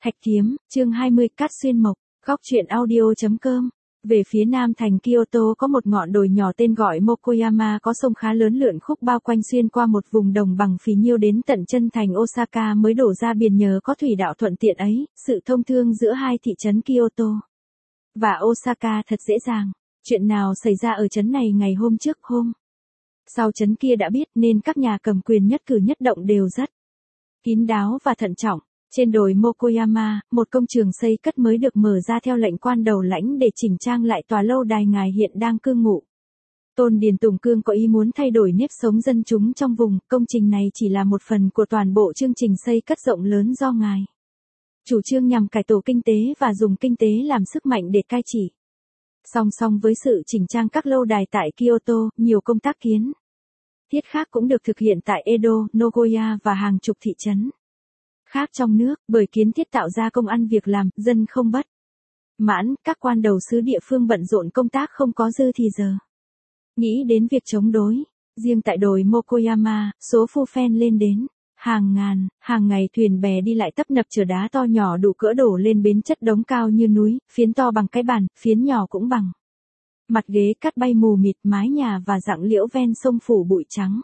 Thạch Kiếm, chương 20, Cát Xuyên Mộc, góc truyện audio.com. Về phía nam thành Kyoto có một ngọn đồi nhỏ tên gọi Mokoyama, có sông khá lớn lượn khúc bao quanh xuyên qua một vùng đồng bằng phì nhiêu đến tận chân thành Osaka mới đổ ra biển. Nhờ có thủy đạo thuận tiện ấy, sự thông thương giữa hai thị trấn Kyoto và Osaka thật dễ dàng. Chuyện nào xảy ra ở trấn này ngày hôm trước hôm sau trấn kia đã biết, nên các nhà cầm quyền nhất cử nhất động đều rất kín đáo và thận trọng. Trên đồi Mokoyama, một công trường xây cất mới được mở ra theo lệnh quan đầu lãnh để chỉnh trang lại tòa lâu đài ngài hiện đang cư ngụ. Tôn Điền Tùng Cương có ý muốn thay đổi nếp sống dân chúng trong vùng. Công trình này chỉ là một phần của toàn bộ chương trình xây cất rộng lớn do ngài chủ trương nhằm cải tổ kinh tế và dùng kinh tế làm sức mạnh để cai trị. Song song với sự chỉnh trang các lâu đài tại Kyoto, nhiều công tác kiến thiết khác cũng được thực hiện tại Edo, Nagoya và hàng chục thị trấn khác trong nước, bởi kiến thiết tạo ra công ăn việc làm, dân không bất mãn, các quan đầu xứ địa phương bận rộn công tác không có dư thì giờ nghĩ đến việc chống đối. Riêng tại đồi Mokoyama, số phu phen lên đến hàng ngàn, hàng ngày thuyền bè đi lại tấp nập chở đá to nhỏ đủ cỡ đổ lên bến chất đống cao như núi, phiến to bằng cái bàn, phiến nhỏ cũng bằng mặt ghế, cát bay mù mịt, mái nhà và rặng liễu ven sông phủ bụi trắng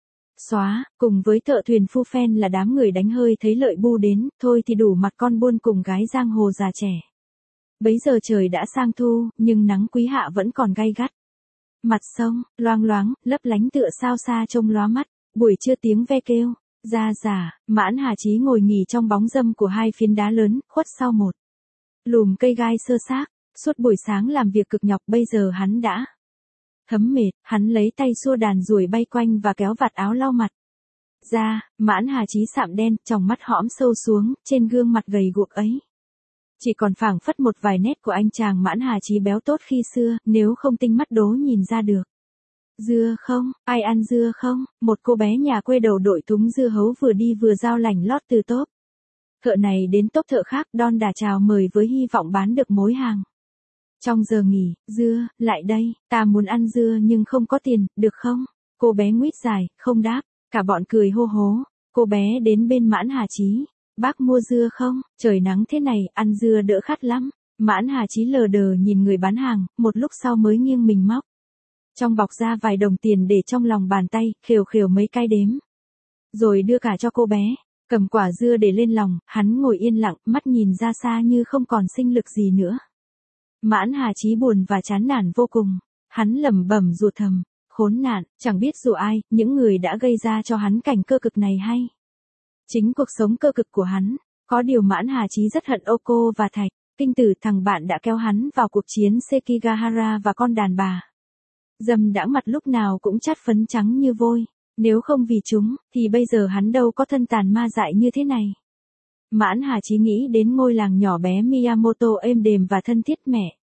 xóa, cùng với thợ thuyền phu phen là đám người đánh hơi thấy lợi bu đến, thôi thì đủ mặt con buôn cùng gái giang hồ già trẻ. Bấy giờ trời đã sang thu, nhưng nắng quý hạ vẫn còn gay gắt. Mặt sông, loang loáng, lấp lánh tựa sao xa trông lóa mắt, buổi trưa tiếng ve kêu, ra giả, Mãn Hà Chí ngồi nghỉ trong bóng râm của hai phiến đá lớn, khuất sau một lùm cây gai sơ xác. Suốt buổi sáng làm việc cực nhọc, bây giờ hắn đã thấm mệt, hắn lấy tay xua đàn ruồi bay quanh và kéo vạt áo lau mặt ra. Mãn Hà Chí sạm đen, tròng mắt hõm sâu xuống, trên gương mặt gầy guộc ấy chỉ còn phảng phất một vài nét của anh chàng Mãn Hà Chí béo tốt khi xưa, nếu không tinh mắt đố nhìn ra được. Dưa không, ai ăn dưa không? Một cô bé nhà quê đầu đội thúng dưa hấu vừa đi vừa giao lảnh lót từ tốp thợ này đến tốp thợ khác, đon đả chào mời với hy vọng bán được mối hàng. Trong giờ nghỉ, dưa, lại đây, ta muốn ăn dưa nhưng không có tiền, được không? Cô bé nguýt dài, không đáp, cả bọn cười hô hố. Cô bé đến bên Mãn Hà Chí, bác mua dưa không? Trời nắng thế này, ăn dưa đỡ khát lắm. Mãn Hà Chí lờ đờ nhìn người bán hàng, một lúc sau mới nghiêng mình móc trong bọc ra vài đồng tiền để trong lòng bàn tay, khều khều mấy cái đếm, rồi đưa cả cho cô bé. Cầm quả dưa để lên lòng, hắn ngồi yên lặng, mắt nhìn ra xa như không còn sinh lực gì nữa. Mãn Hà Chí buồn và chán nản vô cùng. Hắn lẩm bẩm rủa thầm, khốn nạn, chẳng biết dù ai, những người đã gây ra cho hắn cảnh cơ cực này hay chính cuộc sống cơ cực của hắn. Có điều Mãn Hà Chí rất hận Oko và Thạch Kinh Tử, thằng bạn đã kéo hắn vào cuộc chiến Sekigahara và con đàn bà dâm đãng mặt lúc nào cũng chát phấn trắng như vôi. Nếu không vì chúng, thì bây giờ hắn đâu có thân tàn ma dại như thế này. Mãn Hà Chí nghĩ đến ngôi làng nhỏ bé Miyamoto êm đềm và thân thiết mẹ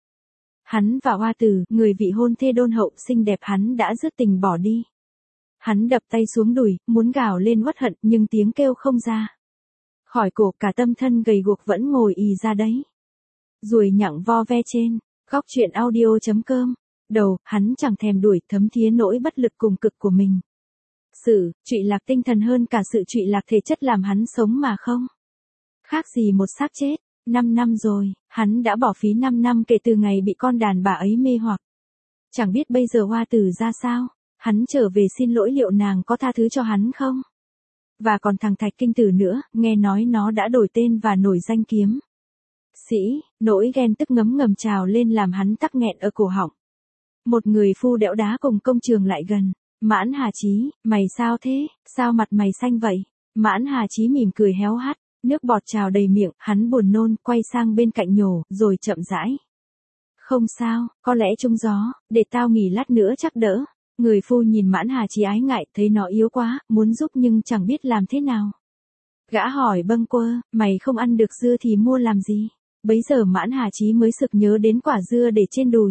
hắn và Hoa Tử, người vị hôn thê đôn hậu xinh đẹp hắn đã dứt tình bỏ đi. Hắn đập tay xuống đùi, muốn gào lên uất hận, nhưng tiếng kêu không ra khỏi cổ, cả tâm thân gầy guộc vẫn ngồi ì ra đấy. Ruồi nhặng vo ve trên góc truyện audio.com. Đầu, hắn chẳng thèm đuổi, thấm thía nỗi bất lực cùng cực của mình. Sự trụy lạc tinh thần hơn cả sự trụy lạc thể chất làm hắn sống mà không khác gì một xác chết. 5 năm rồi, hắn đã bỏ phí 5 năm kể từ ngày bị con đàn bà ấy mê hoặc. Chẳng biết bây giờ Hoa Tử ra sao. Hắn trở về xin lỗi, liệu nàng có tha thứ cho hắn không? Và còn thằng Thạch Kinh Tử nữa, nghe nói nó đã đổi tên và nổi danh kiếm sĩ. Nỗi ghen tức ngấm ngầm trào lên làm hắn tắc nghẹn ở cổ họng. Một người phu đẽo đá cùng công trường lại gần. Mãn Hà Chí, mày sao thế? Sao mặt mày xanh vậy? Mãn Hà Chí mỉm cười héo hắt, nước bọt trào đầy miệng, hắn buồn nôn, quay sang bên cạnh nhổ, rồi chậm rãi. Không sao, có lẽ trúng gió, để tao nghỉ lát nữa chắc đỡ. Người phu nhìn Mãn Hà Chí ái ngại, thấy nó yếu quá, muốn giúp nhưng chẳng biết làm thế nào. Gã hỏi bâng quơ, mày không ăn được dưa thì mua làm gì? Bấy giờ Mãn Hà Chí mới sực nhớ đến quả dưa để trên đùi.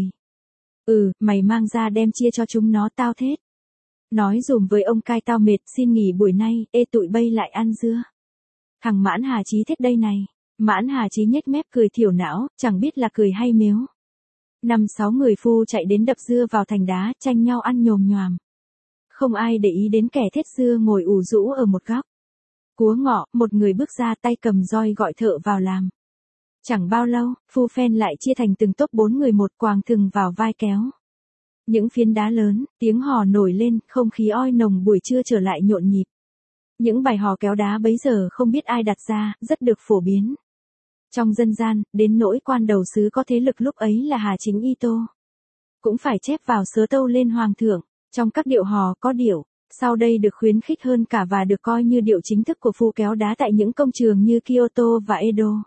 Mày mang ra đem chia cho chúng nó, tao thết. Nói dùm với ông cai tao mệt, xin nghỉ buổi nay, tụi bay lại ăn dưa. Thằng Mãn Hà Chí thết đây này. Mãn Hà Chí nhếch mép cười thiểu não, chẳng biết là cười hay mếu. 5-6 người phu chạy đến đập dưa vào thành đá, tranh nhau ăn nhồm nhoàm. Không ai để ý đến kẻ thết dưa ngồi ủ rũ ở một góc. Cúa ngọ, một người bước ra tay cầm roi gọi thợ vào làm. Chẳng bao lâu, phu phen lại chia thành từng tốp 4 người một quàng thừng vào vai kéo. Những phiến đá lớn, tiếng hò nổi lên, không khí oi nồng buổi trưa trở lại nhộn nhịp. Những bài hò kéo đá bấy giờ không biết ai đặt ra, rất được phổ biến. Trong dân gian, đến nỗi quan đầu xứ có thế lực lúc ấy là Hà Chính Y Tô. Cũng phải chép vào sớ tâu lên hoàng thượng. Trong các điệu hò có điệu, sau đây được khuyến khích hơn cả và được coi như điệu chính thức của phu kéo đá tại những công trường như Kyoto và Edo.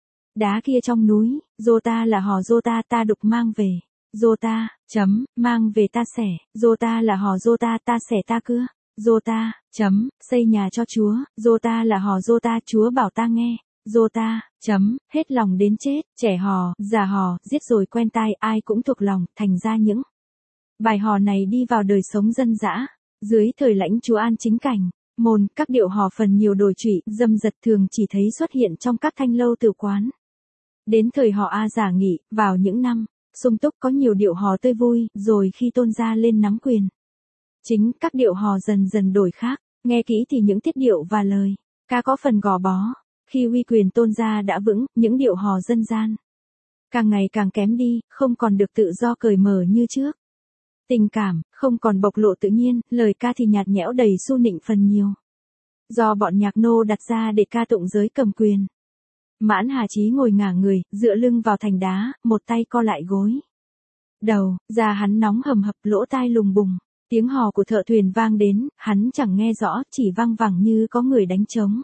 Đá kia trong núi, Jota là hò Jota ta đục mang về. Jota, mang về ta xẻ, Jota là hò Jota ta xẻ ta cưa. Jota, xây nhà cho Chúa, Jota là hò Jota Chúa bảo ta nghe. Jota, hết lòng đến chết, trẻ hò, già hò, giết rồi quen tai, ai cũng thuộc lòng, thành ra những bài hò này đi vào đời sống dân dã. Dưới thời lãnh chúa An Chính Cảnh, các điệu hò phần nhiều đồi trụy, dâm dật thường chỉ thấy xuất hiện trong các thanh lâu tử quán. Đến thời họ A Giả Nghị, vào những năm sung túc có nhiều điệu hò tươi vui, rồi khi Tôn gia lên nắm quyền, các điệu hò dần dần đổi khác, nghe kỹ thì những tiết điệu và lời ca có phần gò bó. Khi uy quyền Tôn gia đã vững, những điệu hò dân gian càng ngày càng kém đi, không còn được tự do cởi mở như trước. Tình cảm không còn bộc lộ tự nhiên, lời ca thì nhạt nhẽo đầy su nịnh phần nhiều. Do bọn nhạc nô đặt ra để ca tụng giới cầm quyền. Mãn Hà Chí ngồi ngả người, dựa lưng vào thành đá, một tay co lại gối. Đầu, da hắn nóng hầm hập, lỗ tai lùng bùng. Tiếng hò của thợ thuyền vang đến, hắn chẳng nghe rõ, chỉ văng vẳng như có người đánh trống.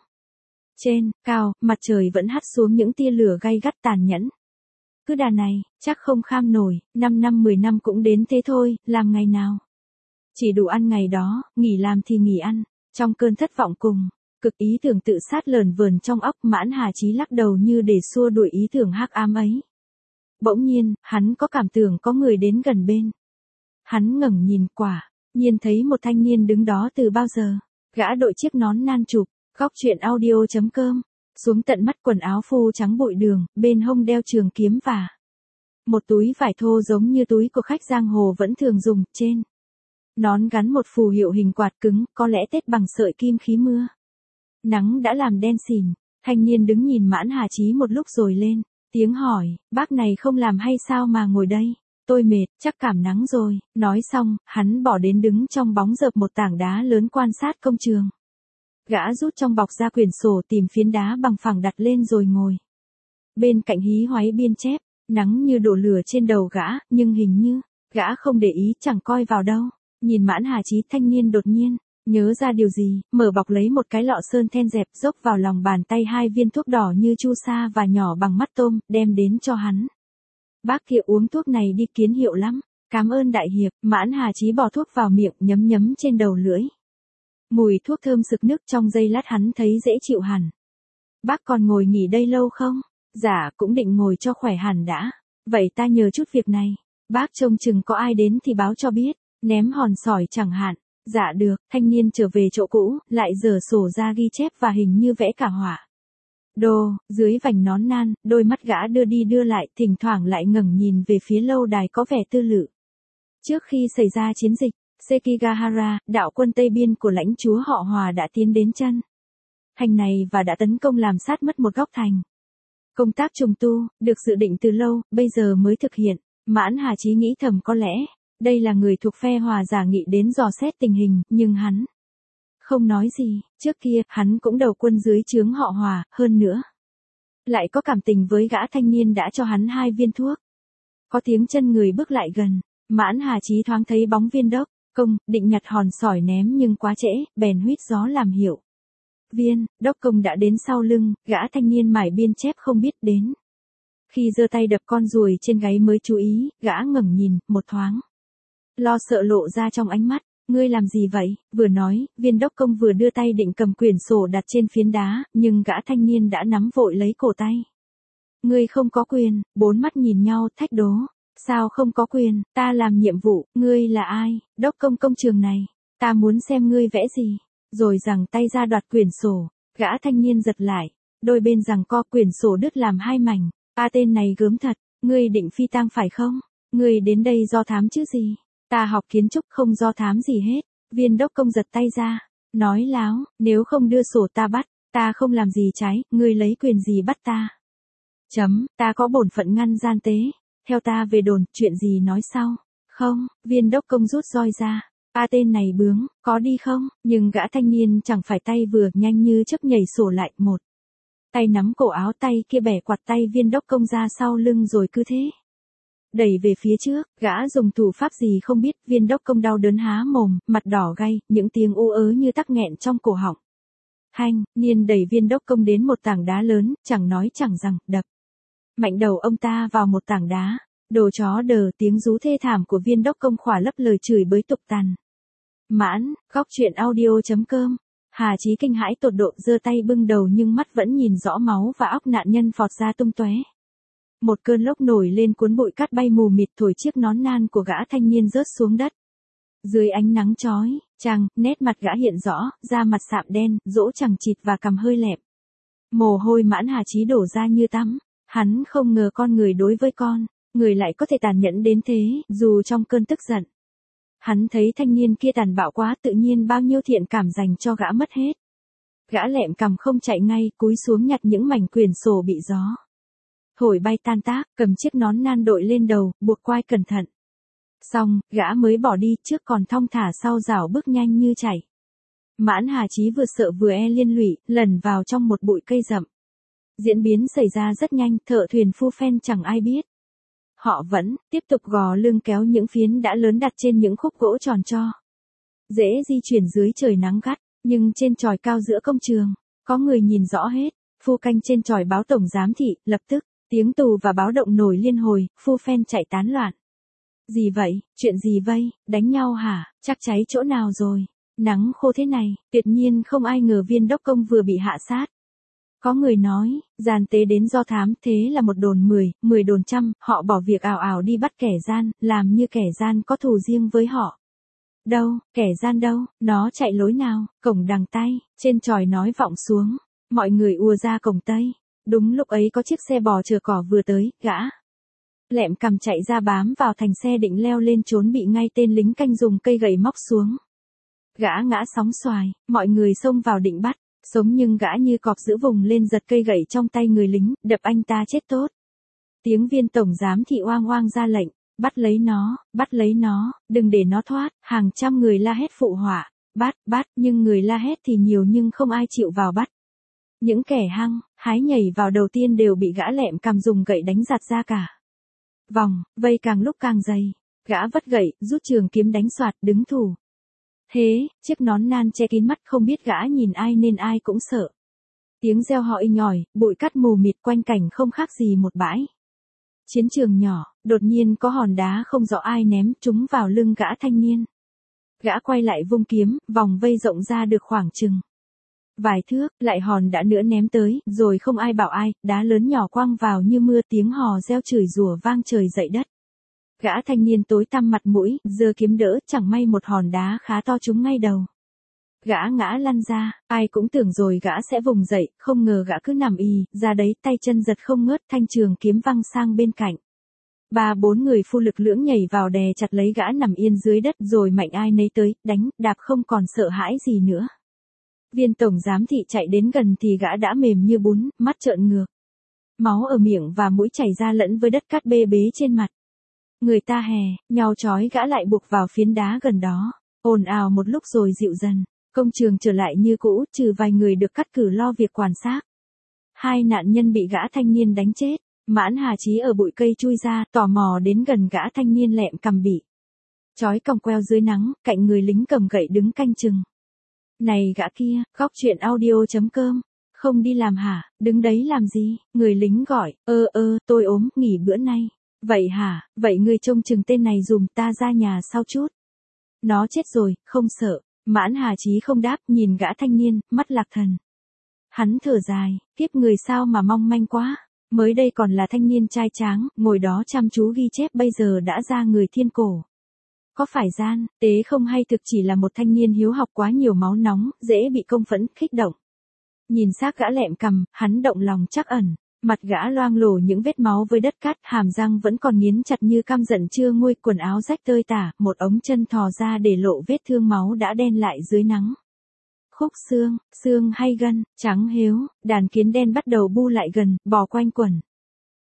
Trên, cao, mặt trời vẫn hắt xuống những tia lửa gay gắt tàn nhẫn. Cứ đà này, chắc không kham nổi, 5 năm 10 năm cũng đến thế thôi, làm ngày nào. Chỉ đủ ăn ngày đó, nghỉ làm thì nghỉ ăn. Trong cơn thất vọng cùng cực ý tưởng tự sát lờn vờn trong óc, Mãn Hà Chí lắc đầu như để xua đuổi ý tưởng hắc ám ấy. Bỗng nhiên, hắn có cảm tưởng có người đến gần bên. Hắn ngẩng nhìn, quả nhiên thấy một thanh niên đứng đó từ bao giờ. Gã đội chiếc nón nan chụp, góc truyện audio.com. Xuống tận mắt quần áo phu trắng bụi đường, bên hông đeo trường kiếm và một túi vải thô giống như túi của khách giang hồ vẫn thường dùng, trên nón gắn một phù hiệu hình quạt cứng, có lẽ tết bằng sợi kim khí mưa. Nắng đã làm đen xỉn, thanh niên đứng nhìn Mãn Hà Chí một lúc rồi lên tiếng hỏi, bác này không làm hay sao mà ngồi đây? Tôi mệt, chắc cảm nắng rồi. Nói xong, hắn bỏ đến đứng trong bóng rợp một tảng đá lớn quan sát công trường. Gã rút trong bọc ra quyển sổ tìm phiến đá bằng phẳng đặt lên rồi ngồi. Bên cạnh hí hoáy biên chép, nắng như đổ lửa trên đầu gã, nhưng hình như gã không để ý, chẳng coi vào đâu. Nhìn Mãn Hà Chí, thanh niên đột nhiên nhớ ra điều gì, mở bọc lấy một cái lọ sơn then dẹp, dốc vào lòng bàn tay 2 viên thuốc đỏ như chu sa và nhỏ bằng mắt tôm, đem đến cho hắn. Bác kia uống thuốc này đi, kiến hiệu lắm. Cảm ơn đại hiệp. Mãn Hà Chí bỏ thuốc vào miệng, nhấm nhấm trên đầu lưỡi. Mùi thuốc thơm sực nức, trong giây lát hắn thấy dễ chịu hẳn. Bác còn ngồi nghỉ đây lâu không? Dạ, cũng định ngồi cho khỏe hẳn đã. Vậy ta nhờ chút việc này. Bác trông chừng có ai đến thì báo cho biết. Ném hòn sỏi chẳng hạn. Dạ được. Thanh niên trở về chỗ cũ, lại giở sổ ra ghi chép và hình như vẽ cả họa. Dưới vành nón nan, đôi mắt gã đưa đi đưa lại, thỉnh thoảng lại ngẩng nhìn về phía lâu đài có vẻ tư lự. Trước khi xảy ra chiến dịch Sekigahara, đạo quân Tây Biên của lãnh chúa họ Hòa đã tiến đến chân thành này và đã tấn công làm sát mất một góc thành. Công tác trùng tu, được dự định từ lâu, bây giờ mới thực hiện. Mãn Hà Chí nghĩ thầm có lẽ, đây là người thuộc phe Hòa Giả Nghị đến dò xét tình hình, nhưng hắn không nói gì. Trước kia, hắn cũng đầu quân dưới trướng họ Hòa, hơn nữa lại có cảm tình với gã thanh niên đã cho hắn 2 viên thuốc. Có tiếng chân người bước lại gần, Mãn Hà Chí thoáng thấy bóng viên đốc công, định nhặt hòn sỏi ném nhưng quá trễ, bèn huýt gió làm hiệu. Viên đốc công đã đến sau lưng, gã thanh niên mải biên chép không biết đến. Khi giơ tay đập con ruồi trên gáy mới chú ý, gã ngẩng nhìn, một thoáng lo sợ lộ ra trong ánh mắt. Ngươi làm gì vậy? Vừa nói, viên đốc công vừa đưa tay định cầm quyển sổ đặt trên phiến đá, nhưng gã thanh niên đã nắm vội lấy cổ tay. Ngươi không có quyền. 4 mắt nhìn nhau, thách đố. Sao không có quyền? Ta làm nhiệm vụ. Ngươi là ai? Đốc công công trường này. Ta muốn xem ngươi vẽ gì. Rồi giằng tay ra đoạt quyển sổ. Gã thanh niên giật lại. Đôi bên giằng co, quyển sổ đứt làm 2 mảnh. Tên này gớm thật. Ngươi định phi tang phải không? Ngươi đến đây do thám chứ gì? Ta học kiến trúc không do thám gì hết. Viên đốc công giật tay ra. Nói láo, nếu không đưa sổ ta bắt. Ta không làm gì trái, ngươi lấy quyền gì bắt ta? Ta có bổn phận ngăn gian tế. Theo ta về đồn, chuyện gì nói sau. Không, viên đốc công rút roi ra. Tên này bướng, có đi không? Nhưng gã thanh niên chẳng phải tay vừa, nhanh như chớp nhảy sổ lại, một tay nắm cổ áo, tay kia bẻ quạt tay viên đốc công ra sau lưng rồi cứ thế đẩy về phía trước. Gã dùng thủ pháp gì không biết, viên đốc công đau đớn há mồm, mặt đỏ gay, những tiếng ú ớ như tắc nghẹn trong cổ họng. Thanh niên đẩy viên đốc công đến một tảng đá lớn, chẳng nói chẳng rằng, đập mạnh đầu ông ta vào một tảng đá. Đồ chó đờ, tiếng rú thê thảm của viên đốc công khỏa lấp lời chửi bới tục tằn. Mãn, góc truyện audio.com. Hà Chí kinh hãi tột độ, giơ tay bưng đầu nhưng mắt vẫn nhìn rõ máu và óc nạn nhân phọt ra tung tóe. Một cơn lốc nổi lên cuốn bụi cát bay mù mịt thổi chiếc nón nan của gã thanh niên rớt xuống đất. Dưới ánh nắng chói chang, nét mặt gã hiện rõ, da mặt sạm đen, rỗ chằng chịt và cằm hơi lẹp. Mồ hôi Mãn Hà Chí đổ ra như tắm. Hắn không ngờ con người đối với con người lại có thể tàn nhẫn đến thế, dù trong cơn tức giận. Hắn thấy thanh niên kia tàn bạo quá, tự nhiên bao nhiêu thiện cảm dành cho gã mất hết. Gã lẹm cằm không chạy ngay, cúi xuống nhặt những mảnh quyển sổ bị gió thổi bay tan tác, cầm chiếc nón nan đội lên đầu, buộc quai cẩn thận. Xong, gã mới bỏ đi, trước còn thong thả sau rảo bước nhanh như chảy. Mãn Hà Chí vừa sợ vừa liên lụy, lẩn vào trong một bụi cây rậm. Diễn biến xảy ra rất nhanh, thợ thuyền phu phen chẳng ai biết. Họ vẫn tiếp tục gò lưng kéo những phiến đã lớn đặt trên những khúc gỗ tròn tro. Dễ di chuyển dưới trời nắng gắt, nhưng trên chòi cao giữa công trường, có người nhìn rõ hết. Phu canh trên chòi báo tổng giám thị, lập tức, tiếng tù và báo động nổi liên hồi, phu phen chạy tán loạn. Gì vậy, chuyện gì vây, đánh nhau hả, chắc cháy chỗ nào rồi, nắng khô thế này, tuyệt nhiên không ai ngờ viên đốc công vừa bị hạ sát. Có người nói, gian tế đến do thám, thế là một đồn 10 đồn trăm, họ bỏ việc ào ào đi bắt kẻ gian, làm như kẻ gian có thù riêng với họ. Đâu, kẻ gian đâu, nó chạy lối nào, cổng đằng Tây, trên chòi nói vọng xuống, mọi người ùa ra cổng Tây. Đúng lúc ấy có chiếc xe bò chở cỏ vừa tới, gã lẹm cằm chạy ra bám vào thành xe định leo lên trốn, bị ngay tên lính canh dùng cây gậy móc xuống. Gã ngã sóng xoài, mọi người xông vào định bắt. Sống nhưng gã như cọp giữ vùng lên giật cây gậy trong tay người lính, đập anh ta chết tốt. Tiếng viên tổng giám thị oang oang ra lệnh, bắt lấy nó, đừng để nó thoát. Hàng trăm người la hét phụ họa, bắt, nhưng người la hét thì nhiều nhưng không ai chịu vào bắt. Những kẻ hăng hái nhảy vào đầu tiên đều bị gã lẹm cằm dùng gậy đánh giạt ra cả vòng, vây càng lúc càng dày. Gã vất gậy, rút trường kiếm đánh soạt, đứng thủ. Thế, chiếc nón nan che kín mắt, không biết gã nhìn ai nên ai cũng sợ. Tiếng reo hò inh ỏi, bụi cát mù mịt quanh cảnh không khác gì một bãi chiến trường nhỏ. Đột nhiên có hòn đá không rõ ai ném trúng vào lưng gã thanh niên. Gã quay lại vung kiếm, vòng vây rộng ra được khoảng chừng vài thước, lại hòn đã nữa ném tới, rồi không ai bảo ai, đá lớn nhỏ quăng vào như mưa, tiếng hò reo chửi rủa vang trời dậy đất. Gã thanh niên tối tăm mặt mũi, giơ kiếm đỡ, chẳng may một hòn đá khá to trúng ngay đầu. Gã ngã lăn ra, ai cũng tưởng rồi gã sẽ vùng dậy, không ngờ gã cứ nằm ra đấy, tay chân giật không ngớt, thanh trường kiếm văng sang bên cạnh. 3-4 người phu lực lưỡng nhảy vào đè chặt lấy gã nằm yên dưới đất, rồi mạnh ai nấy tới, đánh, đạp không còn sợ hãi gì nữa. Viên tổng giám thị chạy đến gần thì gã đã mềm như bún, mắt trợn ngược. Máu ở miệng và mũi chảy ra lẫn với đất cát bê bế trên mặt. Người ta nhau trói gã lại buộc vào phiến đá gần đó. Ồn ào một lúc rồi dịu dần. Công trường trở lại như cũ, trừ vài người được cắt cử lo việc quan sát. 2 nạn nhân bị gã thanh niên đánh chết. Mãn Hà Chí ở bụi cây chui ra, tò mò đến gần gã thanh niên lẹm cằm bị trói còng queo dưới nắng, cạnh người lính cầm gậy đứng canh chừng. Này gã kia, góc truyện audio.com. Không đi làm hả, đứng đấy làm gì? Người lính gọi, tôi ốm, nghỉ bữa nay. Vậy hả, vậy ngươi trông chừng tên này dùm ta ra nhà sau chút. Nó chết rồi, không sợ. Mãn Hà Chí không đáp, nhìn gã thanh niên, mắt lạc thần. Hắn thở dài, kiếp người sao mà mong manh quá. Mới đây còn là thanh niên trai tráng, ngồi đó chăm chú ghi chép, bây giờ đã ra người thiên cổ. Có phải gian tế không hay thực chỉ là một thanh niên hiếu học quá nhiều máu nóng, dễ bị công phẫn, kích động. Nhìn xác gã lẹm cằm, hắn động lòng trắc ẩn. Mặt gã loang lổ những vết máu với đất cát, hàm răng vẫn còn nghiến chặt như căm giận chưa nguôi, quần áo rách tơi tả, một ống chân thò ra để lộ vết thương máu đã đen lại dưới nắng. Khúc xương hay gân, trắng héo, đàn kiến đen bắt đầu bu lại gần, bò quanh quẩn.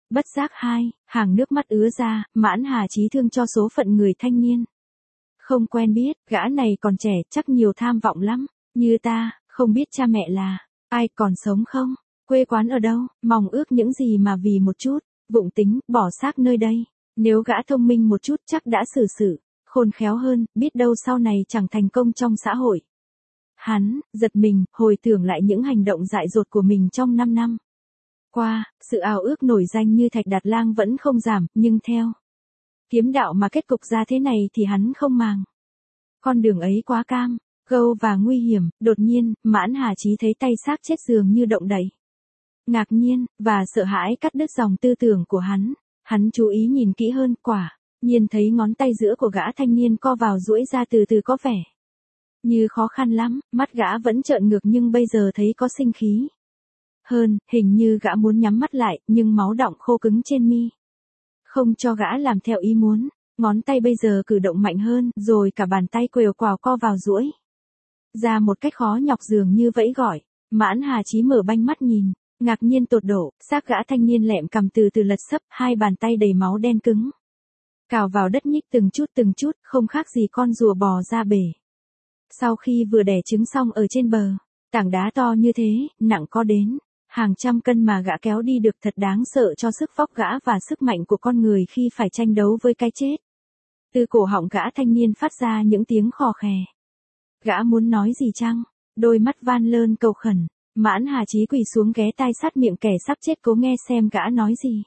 Bất giác hàng nước mắt ứa ra, Mãn Hà Chí thương cho số phận người thanh niên. Không quen biết, gã này còn trẻ, chắc nhiều tham vọng lắm. Như ta, không biết cha mẹ là ai, còn sống không? Quê quán ở đâu? Mong ước những gì mà vì một chút vụng tính, bỏ xác nơi đây. Nếu gã thông minh một chút chắc đã xử khôn khéo hơn, biết đâu sau này chẳng thành công trong xã hội. Hắn giật mình, hồi tưởng lại những hành động dại dột của mình trong 5 năm qua, sự ao ước nổi danh như Thạch Đạt Lang vẫn không giảm, nhưng theo kiếm đạo mà kết cục ra thế này thì hắn không màng. Con đường ấy quá cam go và nguy hiểm. Đột nhiên, Mãn Hà Chí thấy tay xác chết dường như động đậy. Ngạc nhiên và sợ hãi cắt đứt dòng tư tưởng của hắn. Hắn chú ý nhìn kỹ hơn, quả nhiên thấy ngón tay giữa của gã thanh niên co vào duỗi ra từ từ, có vẻ như khó khăn lắm. Mắt gã vẫn trợn ngược nhưng bây giờ thấy có sinh khí hơn, hình như gã muốn nhắm mắt lại, nhưng máu đọng khô cứng trên mi không cho gã làm theo ý muốn. Ngón tay bây giờ cử động mạnh hơn, rồi cả bàn tay quều quào co vào duỗi ra một cách khó nhọc, dường như vẫy gọi. Mãn Hà Chí mở banh mắt nhìn, ngạc nhiên tột độ. Xác gã thanh niên lẹm cằm từ từ lật sấp, hai bàn tay đầy máu đen cứng cào vào đất, nhích từng chút, không khác gì con rùa bò ra bể. Sau khi vừa đẻ trứng xong ở trên bờ, tảng đá to như thế, nặng có đến hàng trăm cân mà gã kéo đi được, thật đáng sợ cho sức vóc gã và sức mạnh của con người khi phải tranh đấu với cái chết. Từ cổ họng gã thanh niên phát ra những tiếng khò khè. Gã muốn nói gì chăng? Đôi mắt van lơn cầu khẩn. Mãn Hà Chí quỳ xuống ghé tai sát miệng kẻ sắp chết, cố nghe xem gã nói gì.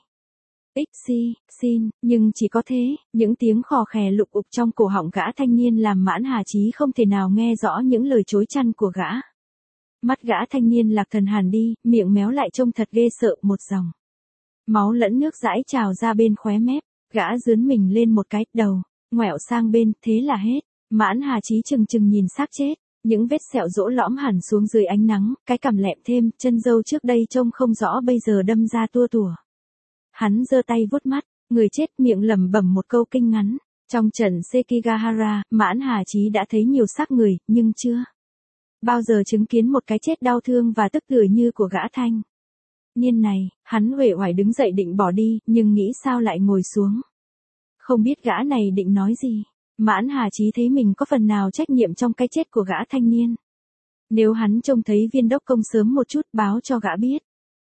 Xin, nhưng chỉ có thế. Những tiếng khò khè lục ục trong cổ họng gã thanh niên làm Mãn Hà Chí không thể nào nghe rõ những lời chối chăn của gã. Mắt gã thanh niên lạc thần hẳn đi, miệng méo lại trông thật ghê sợ, một dòng máu lẫn nước dãi trào ra bên khóe mép. Gã dướn mình lên một cái, đầu ngoẹo sang bên, thế là hết. Mãn Hà Chí chừng nhìn xác chết, những vết sẹo rỗ lõm hẳn xuống dưới ánh nắng, cái cằm lẹm thêm, chân râu trước đây trông không rõ bây giờ đâm ra tua tủa. Hắn giơ tay vuốt mắt, người chết, miệng lẩm bẩm một câu kinh ngắn. Trong trận Sekigahara, Mãn Hà Chí đã thấy nhiều xác người, nhưng chưa bao giờ chứng kiến một cái chết đau thương và tức tưởi như của gã thanh niên này. Hắn uể oải đứng dậy định bỏ đi, nhưng nghĩ sao lại ngồi xuống. Không biết gã này định nói gì. Mãn Hà Chí thấy mình có phần nào trách nhiệm trong cái chết của gã thanh niên. Nếu hắn trông thấy viên đốc công sớm một chút, báo cho gã biết.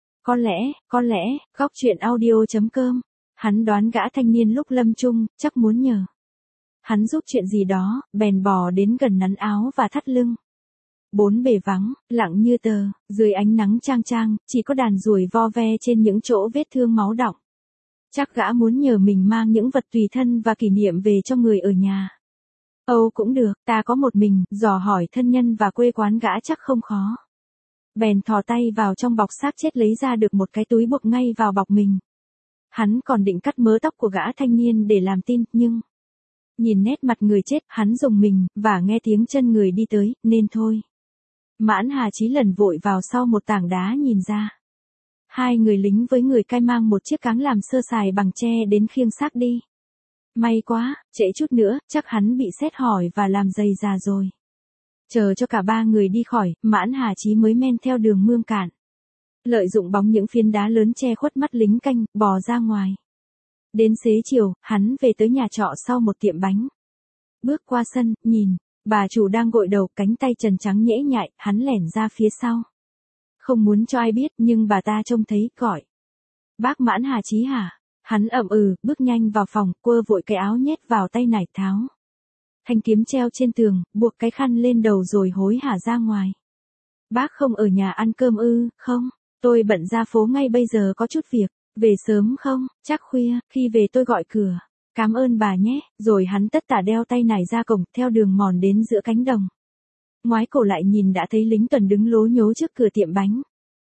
Có lẽ, góc truyện audio.com. Hắn đoán gã thanh niên lúc lâm chung, chắc muốn nhờ hắn giúp chuyện gì đó, bèn bò đến gần nắn áo và thắt lưng. Bốn bề vắng, lặng như tờ, dưới ánh nắng chang chang, chỉ có đàn ruồi vo ve trên những chỗ vết thương máu đọng. Chắc gã muốn nhờ mình mang những vật tùy thân và kỷ niệm về cho người ở nhà. Âu cũng được, ta có một mình, dò hỏi thân nhân và quê quán gã chắc không khó. Bèn thò tay vào trong bọc xác chết, lấy ra được một cái túi buộc ngay vào bọc mình. Hắn còn định cắt mớ tóc của gã thanh niên để làm tin, nhưng nhìn nét mặt người chết, hắn rùng mình, và nghe tiếng chân người đi tới, nên thôi. Mãn Hà Chí lần vội vào sau một tảng đá nhìn ra. Hai người lính với người cai mang một chiếc cáng làm sơ sài bằng tre đến khiêng xác đi. May quá, trễ chút nữa, chắc hắn bị xét hỏi và làm dày già rồi. Chờ cho cả ba người đi khỏi, Mãn Hà Chí mới men theo đường mương cạn. Lợi dụng bóng những phiến đá lớn che khuất mắt lính canh, bò ra ngoài. Đến xế chiều, hắn về tới nhà trọ sau một tiệm bánh. Bước qua sân, nhìn, bà chủ đang gội đầu, cánh tay trần trắng nhễ nhại, hắn lẻn ra phía sau. Không muốn cho ai biết, nhưng bà ta trông thấy, gọi. Bác Mãn Hà Chí hả? Hắn ậm bước nhanh vào phòng, quơ vội cái áo nhét vào tay nải, tháo thanh kiếm treo trên tường, buộc cái khăn lên đầu rồi hối hả ra ngoài. Bác không ở nhà ăn cơm ư? Không, tôi bận ra phố ngay bây giờ, có chút việc. Về sớm không? Chắc khuya, khi về tôi gọi cửa. Cảm ơn bà nhé. Rồi hắn tất tả đeo tay nải ra cổng, theo đường mòn đến giữa cánh đồng. Ngoái cổ lại nhìn đã thấy lính tuần đứng lố nhố trước cửa tiệm bánh.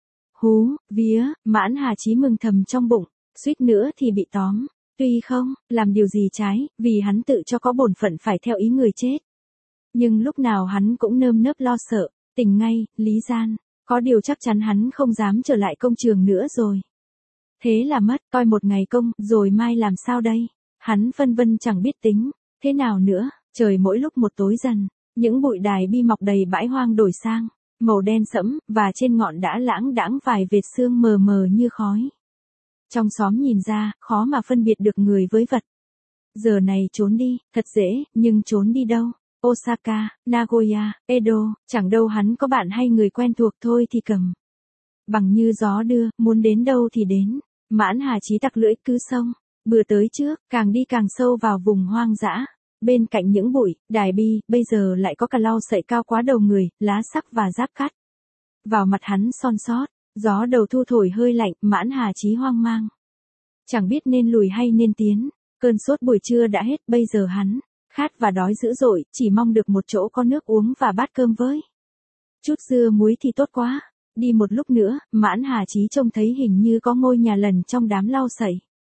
Hú, vía, Mãn Hà Chí mừng thầm trong bụng, suýt nữa thì bị tóm. Tuy không làm điều gì trái, vì hắn tự cho có bổn phận phải theo ý người chết. Nhưng lúc nào hắn cũng nơm nớp lo sợ, tỉnh ngay, lý gian. Có điều chắc chắn hắn không dám trở lại công trường nữa rồi. Thế là mất, coi một ngày công, rồi mai làm sao đây? Hắn phân vân chẳng biết tính, thế nào nữa, trời mỗi lúc một tối dần. Những bụi đài bi mọc đầy bãi hoang đổi sang màu đen sẫm, và trên ngọn đã lãng đãng vài vệt sương mờ mờ như khói. Trong xóm nhìn ra, khó mà phân biệt được người với vật. Giờ này trốn đi, thật dễ, nhưng trốn đi đâu? Osaka, Nagoya, Edo, chẳng đâu hắn có bạn hay người quen thuộc thôi thì cầm. Bằng như gió đưa, muốn đến đâu thì đến. Mãn Hà Chí tặc lưỡi cứ xông, bừa tới trước, càng đi càng sâu vào vùng hoang dã. Bên cạnh những bụi, đài bi, bây giờ lại có cả lau sậy cao quá đầu người, lá sắc và giáp cắt. Vào mặt hắn son sót, gió đầu thu thổi hơi lạnh, Mãn Hà Chí hoang mang. Chẳng biết nên lùi hay nên tiến, cơn sốt buổi trưa đã hết, bây giờ hắn, khát và đói dữ dội, chỉ mong được một chỗ có nước uống và bát cơm với. Chút dưa muối thì tốt quá. Đi một lúc nữa, Mãn Hà Chí trông thấy hình như có ngôi nhà lần trong đám lau sậy.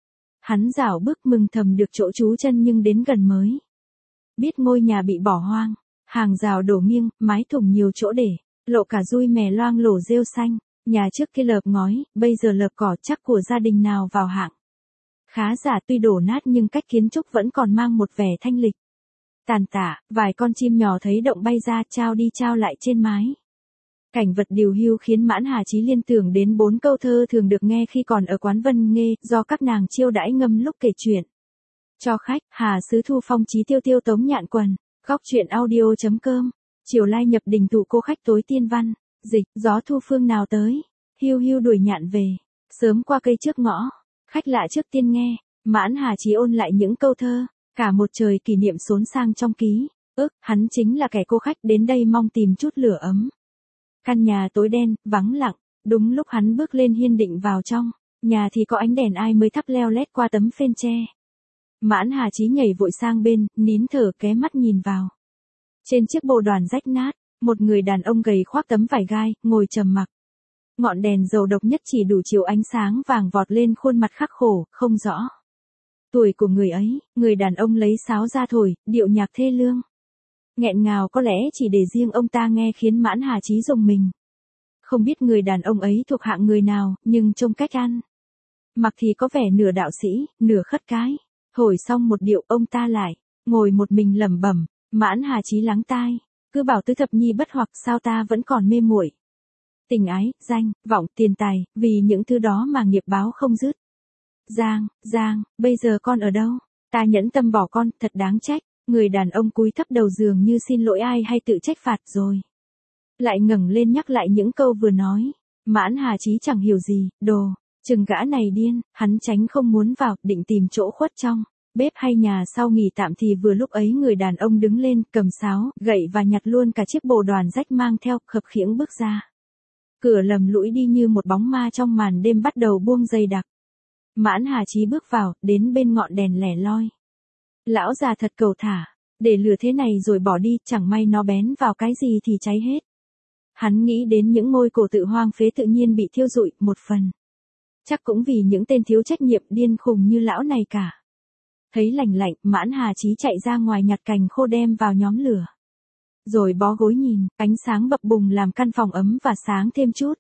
Hắn dảo bước mừng thầm được chỗ trú chân nhưng đến gần mới biết ngôi nhà bị bỏ hoang, hàng rào đổ nghiêng, mái thủng nhiều chỗ để, lộ cả dui mè loang lổ rêu xanh, nhà trước kia lợp ngói, bây giờ lợp cỏ chắc của gia đình nào vào hạng. Khá giả tuy đổ nát nhưng cách kiến trúc vẫn còn mang một vẻ thanh lịch. Tàn tả, vài con chim nhỏ thấy động bay ra trao đi trao lại trên mái. Cảnh vật điều hưu khiến Mãn Hà Chí liên tưởng đến 4 câu thơ thường được nghe khi còn ở quán Vân Nghê, do các nàng chiêu đãi ngâm lúc kể chuyện. Cho khách, Hà Sứ Thu Phong Chí Tiêu Tiêu Tống Nhạn Quần, góc truyện audio.com, chiều lai nhập đình tụ cô khách tối tiên văn, dịch, gió thu phương nào tới, hiu hiu đuổi nhạn về, sớm qua cây trước ngõ, khách lạ trước tiên nghe, Mãn Hà Chí ôn lại những câu thơ, cả một trời kỷ niệm xốn sang trong ký, hắn chính là kẻ cô khách đến đây mong tìm chút lửa ấm. Căn nhà tối đen, vắng lặng, đúng lúc hắn bước lên hiên định vào trong, nhà thì có ánh đèn ai mới thắp leo lét qua tấm phên tre. Mãn Hà Chí nhảy vội sang bên, nín thở ké mắt nhìn vào. Trên chiếc bồ đoàn rách nát, một người đàn ông gầy khoác tấm vải gai, ngồi trầm mặc. Ngọn đèn dầu độc nhất chỉ đủ chiếu ánh sáng vàng vọt lên khuôn mặt khắc khổ, không rõ tuổi của người ấy, người đàn ông lấy sáo ra thổi, điệu nhạc thê lương. Nghẹn ngào có lẽ chỉ để riêng ông ta nghe khiến Mãn Hà Chí rùng mình. Không biết người đàn ông ấy thuộc hạng người nào, nhưng trông cách ăn mặc thì có vẻ nửa đạo sĩ, nửa khất cái. Thổi xong một điệu ông ta lại, ngồi một mình lẩm bẩm, Mãn Hà Chí lắng tai, cứ bảo tứ thập nhi bất hoặc sao ta vẫn còn mê muội. Tình ái, danh, vọng, tiền tài, vì những thứ đó mà nghiệp báo không dứt. Giang, bây giờ con ở đâu? Ta nhẫn tâm bỏ con, thật đáng trách. Người đàn ông cúi thấp đầu giường như xin lỗi ai hay tự trách phạt rồi. Lại ngẩng lên nhắc lại những câu vừa nói. Mãn Hà Chí chẳng hiểu gì, chừng gã này điên, hắn tránh không muốn vào, định tìm chỗ khuất trong bếp hay nhà sau nghỉ tạm thì vừa lúc ấy người đàn ông đứng lên, cầm sáo, gậy và nhặt luôn cả chiếc bồ đoàn rách mang theo, khập khiễng bước ra. Cửa lầm lũi đi như một bóng ma trong màn đêm bắt đầu buông dày đặc. Mãn Hà Chí bước vào, đến bên ngọn đèn lẻ loi. Lão già thật cầu thả, để lửa thế này rồi bỏ đi, chẳng may nó bén vào cái gì thì cháy hết. Hắn nghĩ đến những ngôi cổ tự hoang phế tự nhiên bị thiêu rụi, một phần. Chắc cũng vì những tên thiếu trách nhiệm điên khùng như lão này cả. Thấy lành lạnh, Mãn Hà Chí chạy ra ngoài nhặt cành khô đem vào nhóm lửa. Rồi bó gối nhìn, ánh sáng bập bùng làm căn phòng ấm và sáng thêm chút.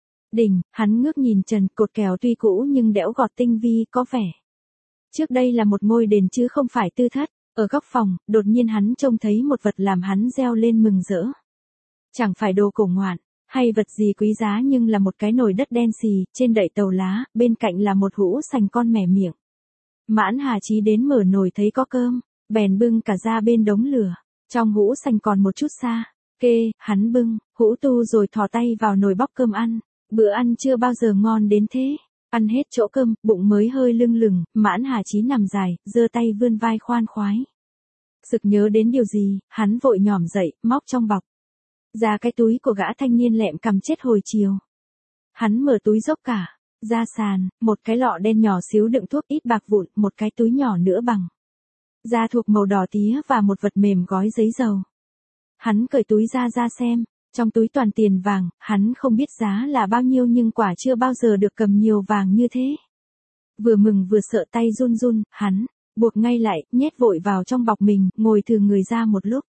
Hắn ngước nhìn trần, cột kèo tuy cũ nhưng đẽo gọt tinh vi, có vẻ trước đây là một ngôi đền chứ không phải tư thất. Ở góc phòng, đột nhiên hắn trông thấy một vật làm hắn reo lên mừng rỡ. Chẳng phải đồ cổ ngoạn, hay vật gì quý giá nhưng là một cái nồi đất đen xì, trên đậy tàu lá, bên cạnh là một hũ sành con mẻ miệng. Mãn Hà Chí đến mở nồi thấy có cơm, bèn bưng cả ra bên đống lửa. Trong hũ sành còn một chút xa, hắn bưng, hũ tu rồi thò tay vào nồi bóc cơm ăn. Bữa ăn chưa bao giờ ngon đến thế. Ăn hết chỗ cơm, bụng mới hơi lưng lửng, Mãn Hà Chí nằm dài, giơ tay vươn vai khoan khoái. Sực nhớ đến điều gì, hắn vội nhỏm dậy, móc trong bọc ra cái túi của gã thanh niên lẹm cằm chết hồi chiều. Hắn mở túi dốc cả, ra sàn, một cái lọ đen nhỏ xíu đựng thuốc ít bạc vụn, một cái túi nhỏ nữa bằng da thuộc màu đỏ tía và một vật mềm gói giấy dầu. Hắn cởi túi ra xem. Trong túi toàn tiền vàng, hắn không biết giá là bao nhiêu nhưng quả chưa bao giờ được cầm nhiều vàng như thế. Vừa mừng vừa sợ tay run, hắn buộc ngay lại, nhét vội vào trong bọc mình, ngồi thừ người ra một lúc.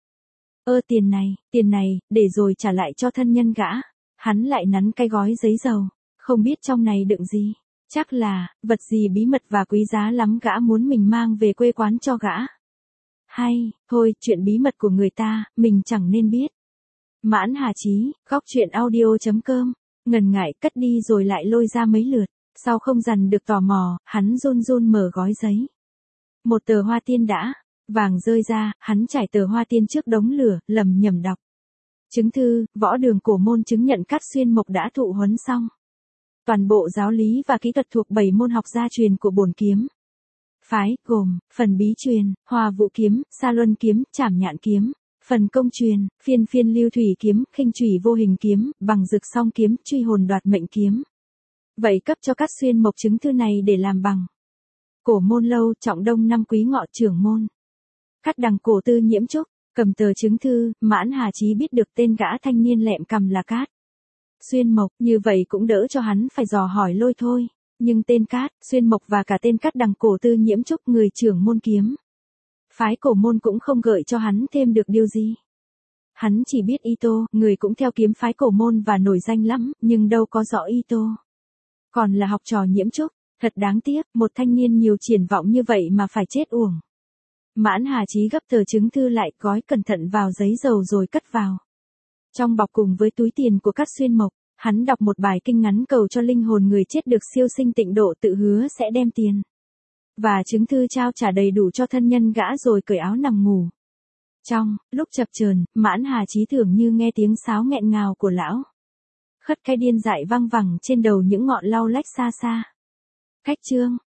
Tiền này, để rồi trả lại cho thân nhân gã. Hắn lại nắn cái gói giấy dầu, không biết trong này đựng gì. Chắc là, vật gì bí mật và quý giá lắm gã muốn mình mang về quê quán cho gã. Hay, thôi, chuyện bí mật của người ta, mình chẳng nên biết. Mãn Hà Chí, góc truyện audio.com, ngần ngại cất đi rồi lại lôi ra mấy lượt. Sau không dằn được tò mò, hắn run run mở gói giấy. Một tờ hoa tiên đã, vàng rơi ra, hắn trải tờ hoa tiên trước đống lửa, lầm nhầm đọc. Chứng thư, võ đường cổ môn chứng nhận Cát Xuyên Mộc đã thụ huấn xong. Toàn bộ giáo lý và kỹ thuật thuộc 7 môn học gia truyền của bổn kiếm phái, gồm, phần bí truyền, hòa vụ kiếm, sa luân kiếm, trảm nhạn kiếm, phần công truyền, phiên phiên lưu thủy kiếm, khinh chủy vô hình kiếm, bằng dực song kiếm, truy hồn đoạt mệnh kiếm. Vậy cấp cho Cát Xuyên Mộc chứng thư này để làm bằng. Cổ môn lâu, Trọng Đông năm Quý Ngọ trưởng môn. Cát đằng cổ tư Nhiễm Trúc, cầm tờ chứng thư, Mãn Hà Chí biết được tên gã thanh niên lẹm cằm là Cát Xuyên Mộc, như vậy cũng đỡ cho hắn phải dò hỏi lôi thôi. Nhưng tên Cát Xuyên Mộc và cả tên Cát đằng cổ tư Nhiễm Trúc người trưởng môn kiếm phái cổ môn cũng không gợi cho hắn thêm được điều gì. Hắn chỉ biết Ito, người cũng theo kiếm phái cổ môn và nổi danh lắm, nhưng đâu có rõ Ito. Còn là học trò Nhiễm Trúc, thật đáng tiếc, một thanh niên nhiều triển vọng như vậy mà phải chết uổng. Mãn Hà Chí gấp tờ chứng thư lại, gói cẩn thận vào giấy dầu rồi cất vào. Trong bọc cùng với túi tiền của Cát Xuyên Mộc, hắn đọc một bài kinh ngắn cầu cho linh hồn người chết được siêu sinh tịnh độ, tự hứa sẽ đem tiền và chứng thư trao trả đầy đủ cho thân nhân gã rồi cởi áo nằm ngủ. Trong lúc chập chờn, Mãn Hà Chí tưởng như nghe tiếng sáo nghẹn ngào của lão Khất cái điên dại vang vẳng trên đầu những ngọn lau lách xa xa. Cách chương